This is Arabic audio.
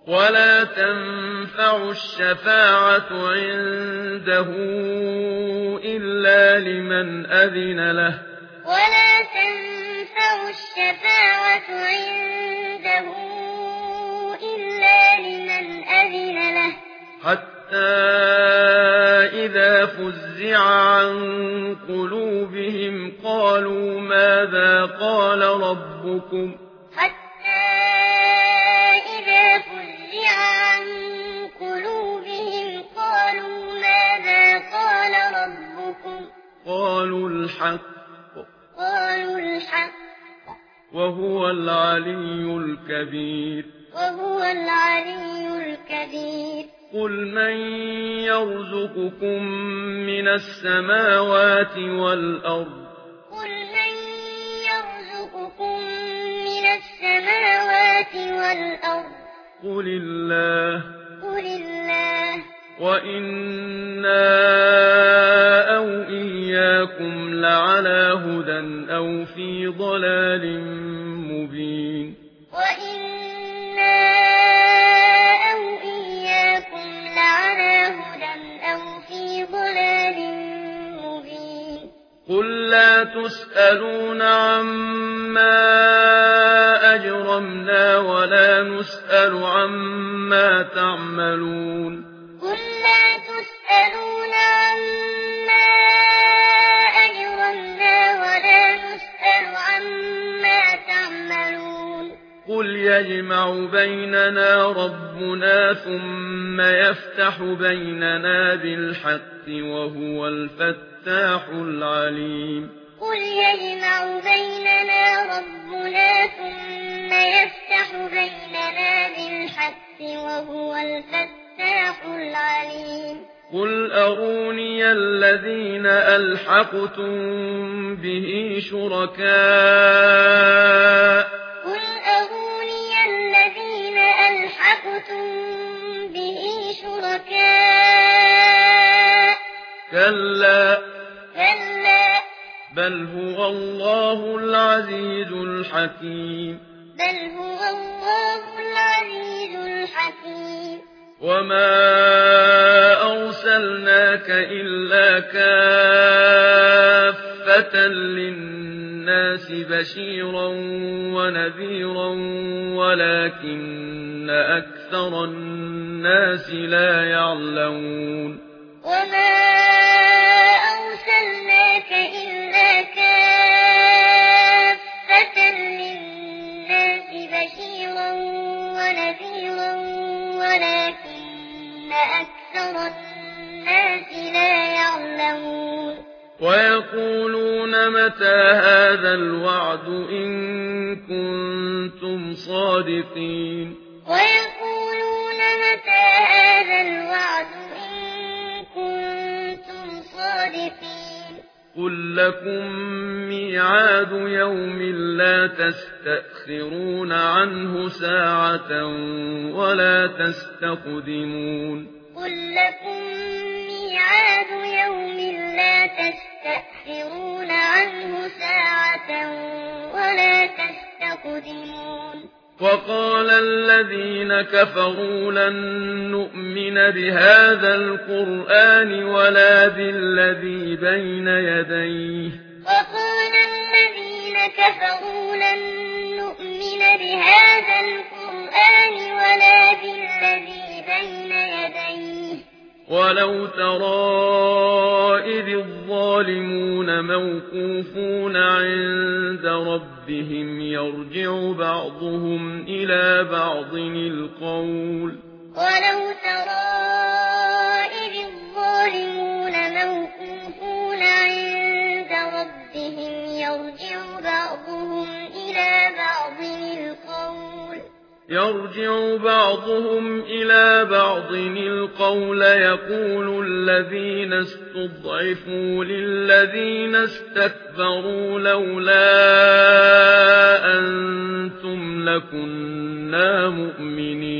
ولا تنفع الشفاعة عنده إلا لمن أذن له ولا تنفع الشفاعة عنده إلا لمن أذن له حتى إذا فزع عن قلوبهم قالوا ماذا قال ربكم حتى إذا فزع عن قلوبهم قالوا ماذا قال ربكم قالوا الحق وهو العلي الكبير قل من يرزقكم من السماوات والأرض قل الله وإنا أو إياكم لعلى هدى أو في ضلال مبين قل لا تسألون عما أجرمنا ولا نسأل عما تعملون قل لا تسألون عما أجرمنا ولا نسأل عما تعملون قل يجمع بيننا ربنا ثم يفتح بيننا بالحق وهو الفتاح العليم قل يجمع بيننا ربنا ثم يفتح بيننا بالحق وهو الفتاح العليم قل أروني الذين ألحقتم به شركاء قل أروني الذين ألحقتم به شركاء كلا بل هو الله العزيز الحكيم وما أرسلناك إلا كافة للناس بشيرا ونذيرا ولكن أكثر الناس لا يعلمون وما أرسلناك إلا كافة للناس بشيرا ونذيرا ولكن أكثر الناس لا يعلمون ويقولون متى هذا الوعد إن كنتم صادقين ويقولون متى هذا الوعد إن كنتم صادقين قل لكم ميعاد يوم لا تستأخرون عنه ساعة ولا تستقدمون قل لكم ميعاد يوم لا تستأخرون عنه ساعة ولا تستقدمون وقال الذين كفروا لن نؤمن بهذا القرآن ولا بالذي بين يديه وقال الذين كفروا لن نؤمن بهذا القرآن ولا بالذي بين يديه ولو ترى إذ الظالمون موقوفون عند ربهم يرجع بعضهم إلى بعض القول ولو ترى إذ الظالمون موقوفون عند ربهم يرجع بعضهم إلى بعض القول يقول الذين استضعفوا للذين استكبروا لولا أنتم لكنا مؤمنين